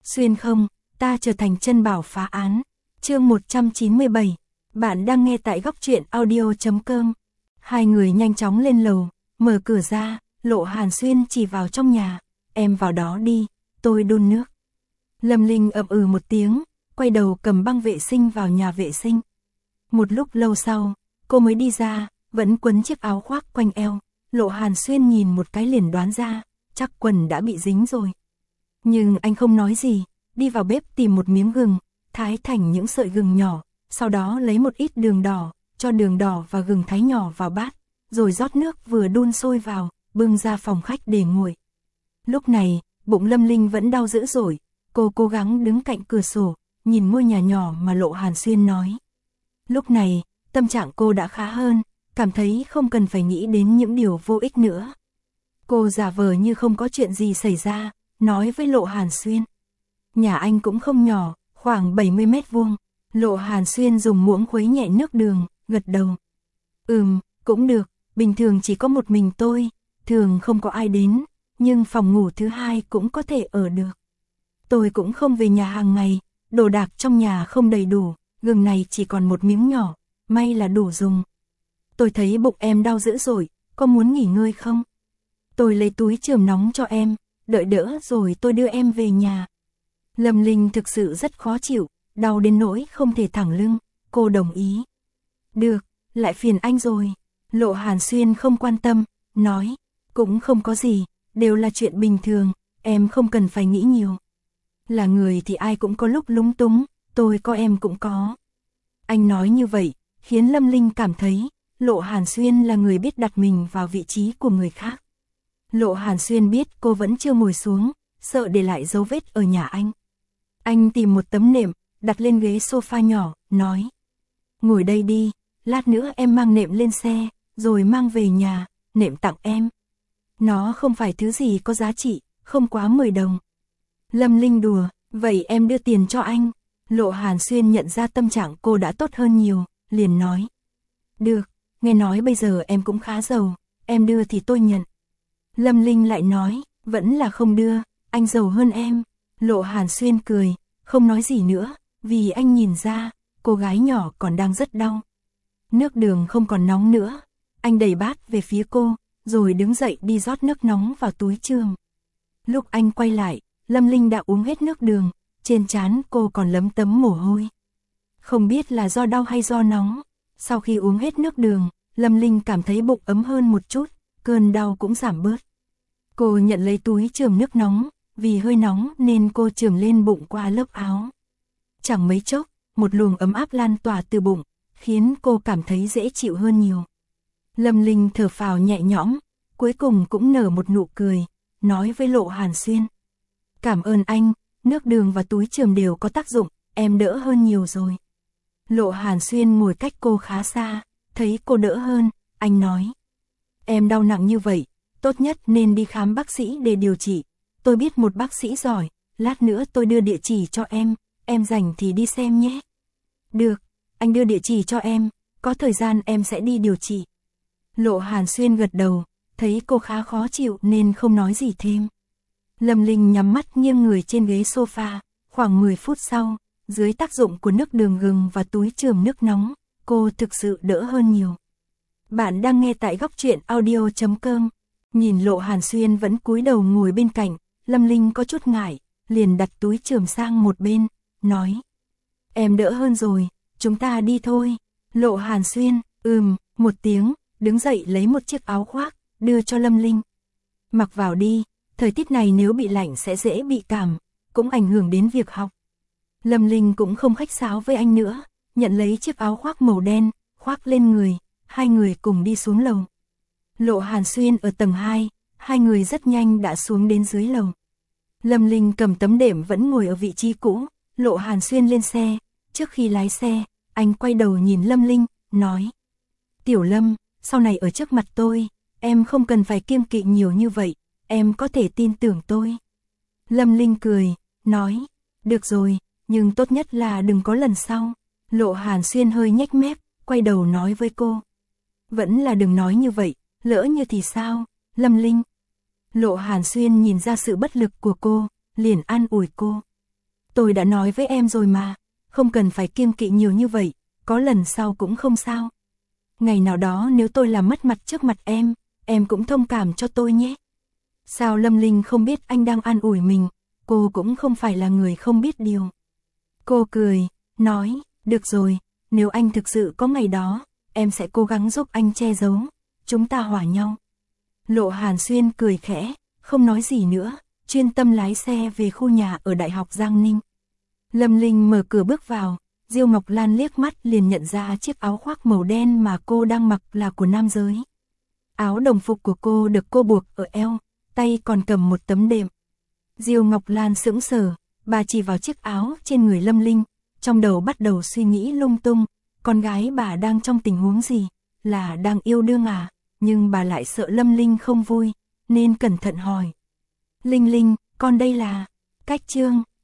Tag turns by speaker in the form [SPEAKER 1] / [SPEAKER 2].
[SPEAKER 1] Xuyên không, ta trở thành chân bảo phá án. Chương 197. Bạn đang nghe tại góc truyện audio.com. Hai người nhanh chóng lên lầu, mở cửa ra, Lộ Hàn Xuyên chỉ vào trong nhà. Em vào đó đi, tôi đun nước. Lâm Linh ậm ừ một tiếng, quay đầu cầm băng vệ sinh vào nhà vệ sinh. Một lúc lâu sau, cô mới đi ra, vẫn quấn chiếc áo khoác quanh eo. Lộ Hàn Xuyên nhìn một cái liền đoán ra, chắc quần đã bị dính rồi. Nhưng anh không nói gì, đi vào bếp tìm một miếng gừng, thái thành những sợi gừng nhỏ, sau đó lấy một ít đường đỏ, cho đường đỏ và gừng thái nhỏ vào bát, rồi rót nước vừa đun sôi vào, bưng ra phòng khách để nguội. Lúc này, bụng Lâm Linh vẫn đau dữ dội, cô cố gắng đứng cạnh cửa sổ, nhìn ngôi nhà nhỏ mà Lộ Hàn Xuyên nói. Lúc này, tâm trạng cô đã khá hơn, cảm thấy không cần phải nghĩ đến những điều vô ích nữa. Cô giả vờ như không có chuyện gì xảy ra, nói với Lộ Hàn Xuyên. Nhà anh cũng không nhỏ, khoảng 70 mét vuông. Lộ Hàn Xuyên dùng muỗng khuấy nhẹ nước đường, gật đầu. Cũng được, bình thường chỉ có một mình tôi, thường không có ai đến, nhưng phòng ngủ thứ hai cũng có thể ở được. Tôi cũng không về nhà hàng ngày, đồ đạc trong nhà không đầy đủ, gừng này chỉ còn một miếng nhỏ, may là đủ dùng. Tôi thấy bụng em đau dữ dội, có muốn nghỉ ngơi không? Tôi lấy túi chườm nóng cho em, đợi đỡ rồi tôi đưa em về nhà. Lâm Linh thực sự rất khó chịu, đau đến nỗi không thể thẳng lưng, cô đồng ý. Được, lại phiền anh rồi. Lộ Hàn Xuyên không quan tâm, nói, cũng không có gì, đều là chuyện bình thường, em không cần phải nghĩ nhiều. Là người thì ai cũng có lúc lúng túng, tôi có em cũng có. Anh nói như vậy, khiến Lâm Linh cảm thấy, Lộ Hàn Xuyên là người biết đặt mình vào vị trí của người khác. Lộ Hàn Xuyên biết cô vẫn chưa ngồi xuống, sợ để lại dấu vết ở nhà anh. Anh tìm một tấm nệm, đặt lên ghế sofa nhỏ, nói. Ngồi đây đi, lát nữa em mang nệm lên xe, rồi mang về nhà, nệm tặng em. Nó không phải thứ gì có giá trị, không quá 10 đồng. Lâm Linh đùa, vậy em đưa tiền cho anh. Lộ Hàn Xuyên nhận ra tâm trạng cô đã tốt hơn nhiều, liền nói. Được, nghe nói bây giờ em cũng khá giàu, em đưa thì tôi nhận. Lâm Linh lại nói, vẫn là không đưa, anh giàu hơn em. Lộ Hàn Xuyên cười, không nói gì nữa, vì anh nhìn ra, cô gái nhỏ còn đang rất đau. Nước đường không còn nóng nữa, anh đẩy bát về phía cô, rồi đứng dậy đi rót nước nóng vào túi chườm. Lúc anh quay lại, Lâm Linh đã uống hết nước đường, trên trán cô còn lấm tấm mồ hôi. Không biết là do đau hay do nóng, sau khi uống hết nước đường, Lâm Linh cảm thấy bụng ấm hơn một chút, cơn đau cũng giảm bớt. Cô nhận lấy túi chườm nước nóng, vì hơi nóng nên cô chườm lên bụng qua lớp áo. Chẳng mấy chốc, một luồng ấm áp lan tỏa từ bụng, khiến cô cảm thấy dễ chịu hơn nhiều. Lâm Linh thở phào nhẹ nhõm, cuối cùng cũng nở một nụ cười, nói với Lộ Hàn Xuyên. Cảm ơn anh, nước đường và túi chườm đều có tác dụng, em đỡ hơn nhiều rồi. Lộ Hàn Xuyên ngồi cách cô khá xa, thấy cô đỡ hơn, anh nói. Em đau nặng như vậy, tốt nhất nên đi khám bác sĩ để điều trị. Tôi biết một bác sĩ giỏi, lát nữa tôi đưa địa chỉ cho em rảnh thì đi xem nhé. Được, anh đưa địa chỉ cho em, có thời gian em sẽ đi điều trị. Lộ Hàn Xuyên gật đầu, thấy cô khá khó chịu nên không nói gì thêm. Lâm Linh nhắm mắt nghiêng người trên ghế sofa, khoảng 10 phút sau, dưới tác dụng của nước đường gừng và túi chườm nước nóng, cô thực sự đỡ hơn nhiều. Bạn đang nghe tại góc truyện audio.com. Nhìn Lộ Hàn Xuyên vẫn cúi đầu ngồi bên cạnh, Lâm Linh có chút ngại, liền đặt túi chườm sang một bên, nói. Em đỡ hơn rồi, chúng ta đi thôi. Lộ Hàn Xuyên, một tiếng, đứng dậy lấy một chiếc áo khoác, đưa cho Lâm Linh. Mặc vào đi, thời tiết này nếu bị lạnh sẽ dễ bị cảm, cũng ảnh hưởng đến việc học. Lâm Linh cũng không khách sáo với anh nữa, nhận lấy chiếc áo khoác màu đen, khoác lên người, hai người cùng đi xuống lầu. Lộ Hàn Xuyên ở tầng 2, hai người rất nhanh đã xuống đến dưới lầu. Lâm Linh cầm tấm đệm vẫn ngồi ở vị trí cũ, Lộ Hàn Xuyên lên xe, trước khi lái xe, anh quay đầu nhìn Lâm Linh, nói. Tiểu Lâm, sau này ở trước mặt tôi, em không cần phải kiêng kỵ nhiều như vậy, em có thể tin tưởng tôi. Lâm Linh cười, nói, được rồi, nhưng tốt nhất là đừng có lần sau. Lộ Hàn Xuyên hơi nhếch mép, quay đầu nói với cô. Vẫn là đừng nói như vậy, lỡ như thì sao, Lâm Linh. Lộ Hàn Xuyên nhìn ra sự bất lực của cô, liền an ủi cô. Tôi đã nói với em rồi mà, không cần phải kiêng kỵ nhiều như vậy, có lần sau cũng không sao. Ngày nào đó nếu tôi làm mất mặt trước mặt em cũng thông cảm cho tôi nhé. Sao Lâm Linh không biết anh đang an ủi mình, cô cũng không phải là người không biết điều. Cô cười, nói, được rồi, nếu anh thực sự có ngày đó, em sẽ cố gắng giúp anh che giấu, chúng ta hòa nhau. Lộ Hàn Xuyên cười khẽ, không nói gì nữa, chuyên tâm lái xe về khu nhà ở Đại học Giang Ninh. Lâm Linh mở cửa bước vào, Diêu Ngọc Lan liếc mắt liền nhận ra chiếc áo khoác màu đen mà cô đang mặc là của nam giới. Áo đồng phục của cô được cô buộc ở eo, tay còn cầm một tấm đệm. Diêu Ngọc Lan sững sờ, bà chỉ vào chiếc áo trên người Lâm Linh, trong đầu bắt đầu suy nghĩ lung tung, con gái bà đang trong tình huống gì, là đang yêu đương à, nhưng bà lại sợ Lâm Linh không vui, nên cẩn thận hỏi. Linh Linh, con đây là, Cách Trương.